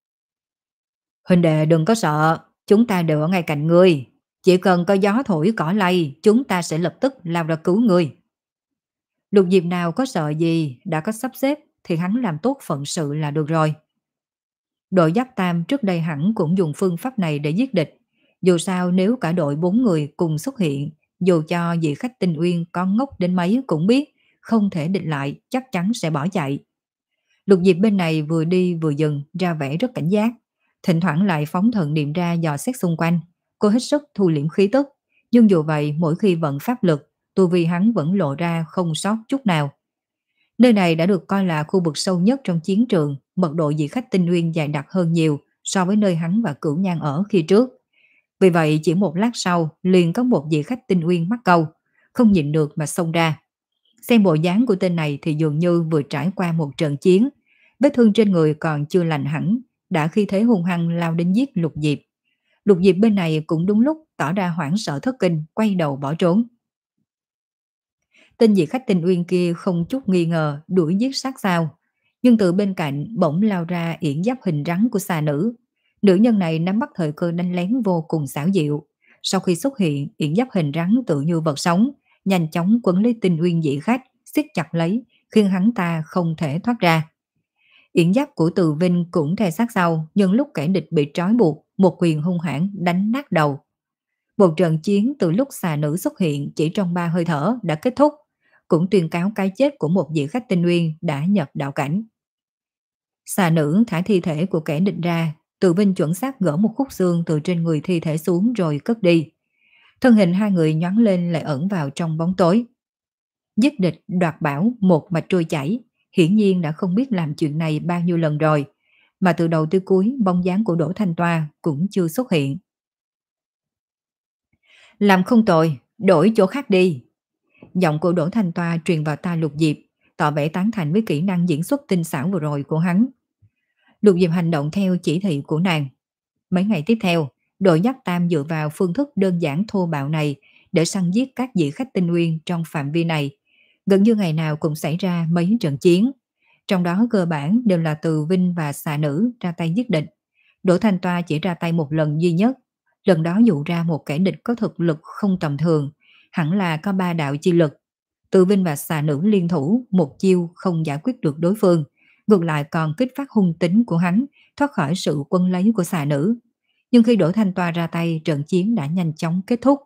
Huynh đệ đừng có sợ, chúng ta đều ở ngay cạnh ngươi. Chỉ cần có gió thổi cỏ lay, chúng ta sẽ lập tức lao ra cứu ngươi. Lục Diệp nào có sợ gì, đã có sắp xếp thì hắn làm tốt phận sự là được rồi. Đội Giáp Tam trước đây hẳn cũng dùng phương pháp này để giết địch. Dù sao nếu cả đội bốn người cùng xuất hiện, dù cho vị khách tinh uyên có ngốc đến mấy cũng biết, không thể địch lại, chắc chắn sẽ bỏ chạy. Lục Diệp bên này vừa đi vừa dừng, ra vẻ rất cảnh giác. Thỉnh thoảng lại phóng thần niệm ra dò xét xung quanh. Cô hết sức thu liễm khí tức. Nhưng dù vậy, mỗi khi vận pháp lực, tu vi hắn vẫn lộ ra không sót chút nào. Nơi này đã được coi là khu vực sâu nhất trong chiến trường, mật độ vị khách tinh uyên dày đặc hơn nhiều so với nơi hắn và Cửu Nhan ở khi trước. Vì vậy chỉ một lát sau, liền có một vị khách tinh uyên mắc câu, không nhịn được mà xông ra. Xem bộ dáng của tên này thì dường như vừa trải qua một trận chiến, vết thương trên người còn chưa lành hẳn, đã khi thế hung hăng lao đến giết Lục Diệp. Lục Diệp bên này cũng đúng lúc tỏ ra hoảng sợ thất kinh, quay đầu bỏ trốn. Tên vị khách tinh uyên kia không chút nghi ngờ đuổi giết sát sao, nhưng từ bên cạnh bỗng lao ra yển giáp hình rắn của xà nữ. Nữ nhân này nắm bắt thời cơ đánh lén vô cùng xảo diệu. Sau khi xuất hiện, yển giáp hình rắn tự như vật sống, nhanh chóng quấn lấy tinh uyên dị khách, siết chặt lấy, khiến hắn ta không thể thoát ra. Yển giáp của Từ Vinh cũng theo sát sau, nhưng lúc kẻ địch bị trói buộc, một quyền hung hãn đánh nát đầu. Một trận chiến từ lúc xà nữ xuất hiện chỉ trong ba hơi thở đã kết thúc, cũng tuyên cáo cái chết của một vị khách tinh uyên đã nhập đạo cảnh. Xà nữ thả thi thể của kẻ địch ra, Từ Vinh chuẩn xác gỡ một khúc xương từ trên người thi thể xuống rồi cất đi. Thân hình hai người nhoáng lên lại ẩn vào trong bóng tối. Giết địch đoạt bảo một mạch trôi chảy, hiển nhiên đã không biết làm chuyện này bao nhiêu lần rồi, mà từ đầu tới cuối bóng dáng của Đỗ Thanh Toa cũng chưa xuất hiện. Làm không tồi, đổi chỗ khác đi. Giọng của Đỗ Thanh Toa truyền vào tai Lục Diệp, tỏ vẻ tán thành với kỹ năng diễn xuất tinh xảo vừa rồi của hắn. Lục Diệp hành động theo chỉ thị của nàng. Mấy ngày tiếp theo, đội Giáp Tam dựa vào phương thức đơn giản thô bạo này để săn giết các vị khách tinh uyên trong phạm vi này. Gần như ngày nào cũng xảy ra mấy trận chiến, trong đó cơ bản đều là Từ Vinh và xà nữ ra tay giết địch. Đỗ Thanh Toa chỉ ra tay một lần duy nhất, lần đó dụ ra một kẻ địch có thực lực không tầm thường, hẳn là có ba đạo chi lực. Tự Vinh và xà nữ liên thủ, một chiêu không giải quyết được đối phương, ngược lại còn kích phát hung tính của hắn, thoát khỏi sự quân lấy của xà nữ. Nhưng khi Đỗ Thanh Toa ra tay, trận chiến đã nhanh chóng kết thúc.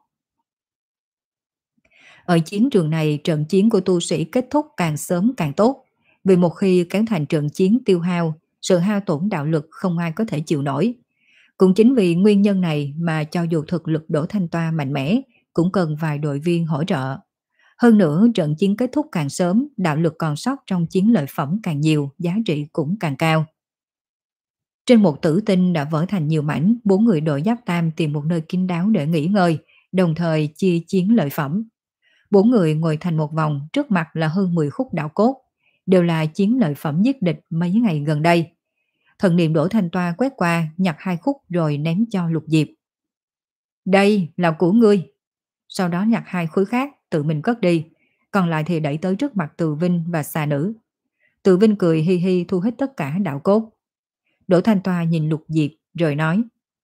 Ở chiến trường này, trận chiến của tu sĩ kết thúc càng sớm càng tốt, vì một khi kéo thành trận chiến tiêu hao, sự hao tổn đạo lực không ai có thể chịu nổi. Cũng chính vì nguyên nhân này mà cho dù thực lực Đỗ Thanh Toa mạnh mẽ, cũng cần vài đội viên hỗ trợ. Hơn nữa, trận chiến kết thúc càng sớm, đạo lực còn sót trong chiến lợi phẩm càng nhiều, giá trị cũng càng cao. Trên một tử tinh đã vỡ thành nhiều mảnh, bốn người đội giáp tam tìm một nơi kín đáo để nghỉ ngơi, đồng thời chia chiến lợi phẩm. Bốn người ngồi thành một vòng, trước mặt là hơn mười khúc đạo cốt, đều là chiến lợi phẩm giết địch mấy ngày gần đây. Thần niệm Đỗ Thanh Toa quét qua, nhặt hai khúc rồi ném cho Lục Diệp. Đây là của ngươi. Sau đó nhặt hai khối khác, tự mình cất đi, còn lại thì đẩy tới trước mặt Từ Vinh và xà nữ. Từ Vinh cười hi hi thu hết tất cả đạo cốt. Đỗ Thanh Toa nhìn Lục Diệp rồi nói: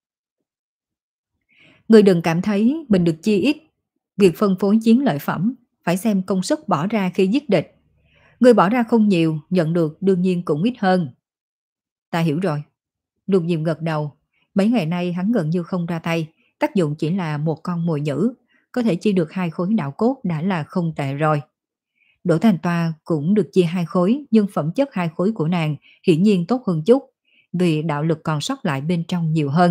Ngươi đừng cảm thấy mình được chi ít. Việc phân phối chiến lợi phẩm phải xem công sức bỏ ra khi giết địch. Ngươi bỏ ra không nhiều, nhận được đương nhiên cũng ít hơn. Ta hiểu rồi. Lục Diệp gật đầu. Mấy ngày nay hắn gần như không ra tay, tác dụng chỉ là một con mồi nhữ, có thể chia được hai khối đạo cốt đã là không tệ rồi. Đỗ Thanh Toa cũng được chia hai khối, nhưng phẩm chất hai khối của nàng hiển nhiên tốt hơn chút, vì đạo lực còn sót lại bên trong nhiều hơn.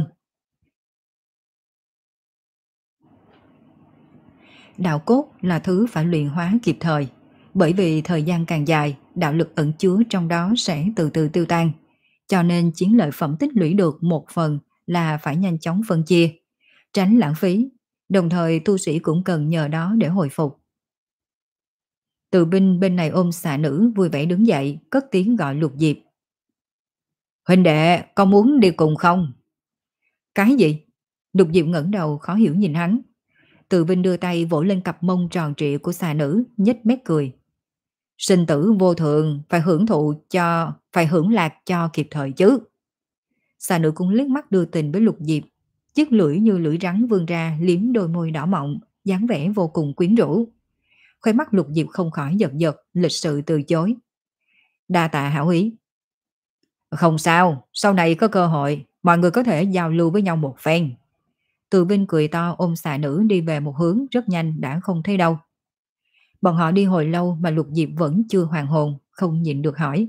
Đạo cốt là thứ phải luyện hóa kịp thời, bởi vì thời gian càng dài, đạo lực ẩn chứa trong đó sẽ từ từ tiêu tan. Cho nên chiến lợi phẩm tích lũy được một phần là phải nhanh chóng phân chia, tránh lãng phí, đồng thời tu sĩ cũng cần nhờ đó để hồi phục. Từ binh bên này ôm xà nữ vui vẻ đứng dậy, cất tiếng gọi Lục Diệp. Huynh đệ, con muốn đi cùng không? Cái gì? Lục Diệp ngẩng đầu khó hiểu nhìn hắn. Từ Vinh đưa tay vỗ lên cặp mông tròn trịa của xà nữ, nhếch mép cười. Sinh tử vô thường, phải hưởng thụ cho, phải hưởng lạc cho kịp thời chứ. Xà nữ cũng liếc mắt đưa tình với Lục Diệp, chiếc lưỡi như lưỡi rắn vươn ra liếm đôi môi đỏ mọng, dáng vẻ vô cùng quyến rũ. Khóe mắt Lục Diệp không khỏi giật giật, lịch sự từ chối. Đa tạ hảo ý. Không sao, sau này có cơ hội, mọi người có thể giao lưu với nhau một phen. Từ Vinh cười to ôm xà nữ đi về một hướng rất nhanh đã không thấy đâu. Bọn họ đi hồi lâu mà Lục Diệp vẫn chưa hoàn hồn, không nhịn được hỏi.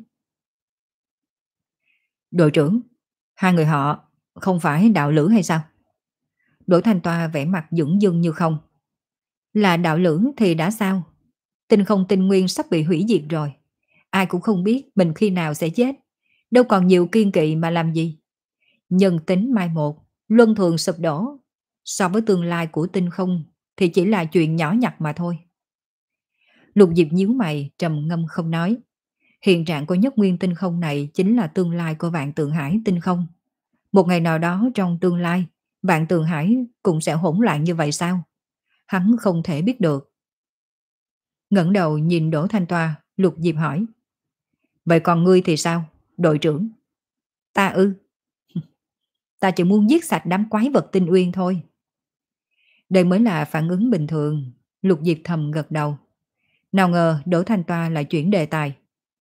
Đội trưởng, hai người họ không phải đạo lữ hay sao? Đỗ Thanh Toa vẻ mặt dửng dưng như không. Là đạo lữ thì đã sao? Tinh không tinh nguyên sắp bị hủy diệt rồi. Ai cũng không biết mình khi nào sẽ chết. Đâu còn nhiều kiên kỵ mà làm gì. Nhân tính mai một, luân thường sụp đổ. So với tương lai của tinh không thì chỉ là chuyện nhỏ nhặt mà thôi. Lục Diệp nhíu mày trầm ngâm không nói. Hiện trạng của nhất nguyên tinh không này chính là tương lai của vạn tượng hải tinh không. Một ngày nào đó trong tương lai, vạn tượng hải cũng sẽ hỗn loạn như vậy sao? Hắn không thể biết được. Ngẩng đầu nhìn Đỗ Thanh Toa, Lục Diệp hỏi. Vậy còn ngươi thì sao, đội trưởng? Ta ư? Ta chỉ muốn giết sạch đám quái vật tinh uyên thôi. Đây mới là phản ứng bình thường. Lục Diệp thầm gật đầu. Nào ngờ Đỗ Thanh Toa lại chuyển đề tài.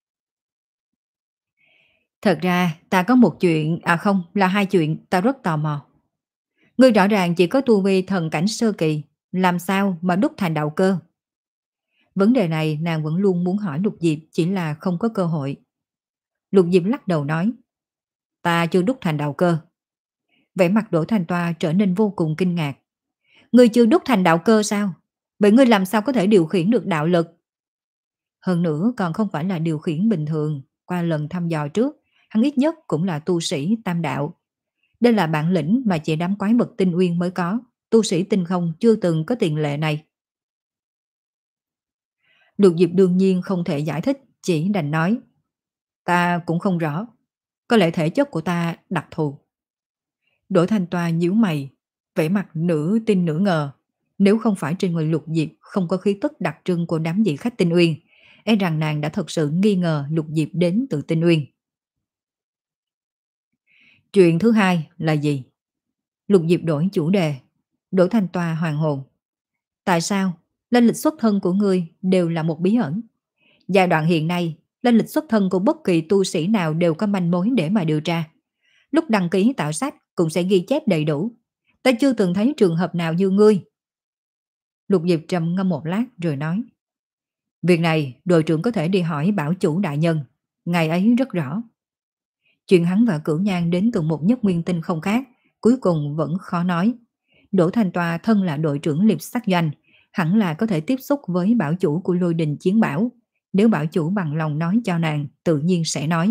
Thật ra ta có một chuyện, à không, là hai chuyện ta rất tò mò. Ngươi rõ ràng chỉ có tu vi thần cảnh sơ kỳ, làm sao mà đúc thành đạo cơ? Vấn đề này nàng vẫn luôn muốn hỏi Lục Diệp, chỉ là không có cơ hội. Lục Diệp lắc đầu nói. Ta chưa đúc thành đạo cơ. Vẻ mặt Đỗ Thanh Toa trở nên vô cùng kinh ngạc. Ngươi chưa đúc thành đạo cơ sao? Vậy ngươi làm sao có thể điều khiển được đạo lực? Hơn nữa còn không phải là điều khiển bình thường. Qua lần thăm dò trước, hắn ít nhất cũng là tu sĩ tam đạo. Đây là bản lĩnh mà chỉ đám quái vật tinh uyên mới có. Tu sĩ tinh không chưa từng có tiền lệ này. Lục Diệp đương nhiên không thể giải thích, chỉ đành nói. Ta cũng không rõ. Có lẽ thể chất của ta đặc thù. Đỗ Thanh Toa nhíu mày, vẻ mặt nửa tin nửa ngờ. Nếu không phải trên người Lục Diệp không có khí tức đặc trưng của đám dị khách tinh uyên, e rằng nàng đã thật sự nghi ngờ Lục Diệp đến từ tinh uyên. Chuyện thứ hai là gì? Lục Diệp đổi chủ đề. Đỗ Thanh Toa hoàng hồn. Tại sao? Lên lịch xuất thân của ngươi đều là một bí ẩn. Giai đoạn hiện nay, lên lịch xuất thân của bất kỳ tu sĩ nào đều có manh mối để mà điều tra. Lúc đăng ký tạo sách cũng sẽ ghi chép đầy đủ. Ta chưa từng thấy trường hợp nào như ngươi. Lục Diệp trầm ngâm một lát rồi nói. Việc này đội trưởng có thể đi hỏi bảo chủ đại nhân. Ngài ấy rất rõ. Chuyện hắn và Cửu Nhan đến từ một nhất nguyên tinh không khác, cuối cùng vẫn khó nói. Đỗ Thanh Toa thân là đội trưởng liệp sát doanh, hẳn là có thể tiếp xúc với bảo chủ của Lôi Đình Chiến Bảo. Nếu bảo chủ bằng lòng nói cho nàng, tự nhiên sẽ nói.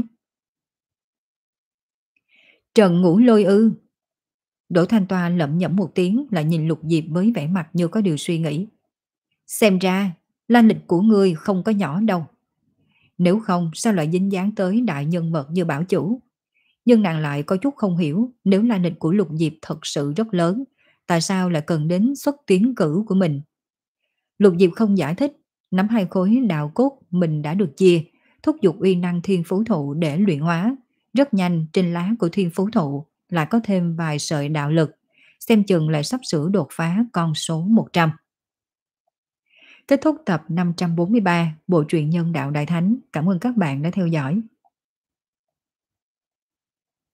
Trần Ngũ Lôi ư? Đỗ Thanh Toa lẩm nhẩm một tiếng, lại nhìn Lục Diệp với vẻ mặt như có điều suy nghĩ. Xem ra, lan lịch của ngươi không có nhỏ đâu. Nếu không, sao lại dính dáng tới đại nhân vật như bảo chủ? Nhưng nàng lại có chút không hiểu, nếu lan lịch của Lục Diệp thật sự rất lớn, tại sao lại cần đến xuất tiến cử của mình? Lục Diệp không giải thích, nắm hai khối đạo cốt mình đã được chia, thúc giục uy năng thiên phú thụ để luyện hóa. Rất nhanh trên lá của thiên phú thụ lại có thêm vài sợi đạo lực, xem chừng lại sắp sửa đột phá con số một trăm. Kết thúc tập năm trăm bốn mươi ba Bộ truyện Nhân Đạo Đại Thánh. Cảm ơn các bạn đã theo dõi.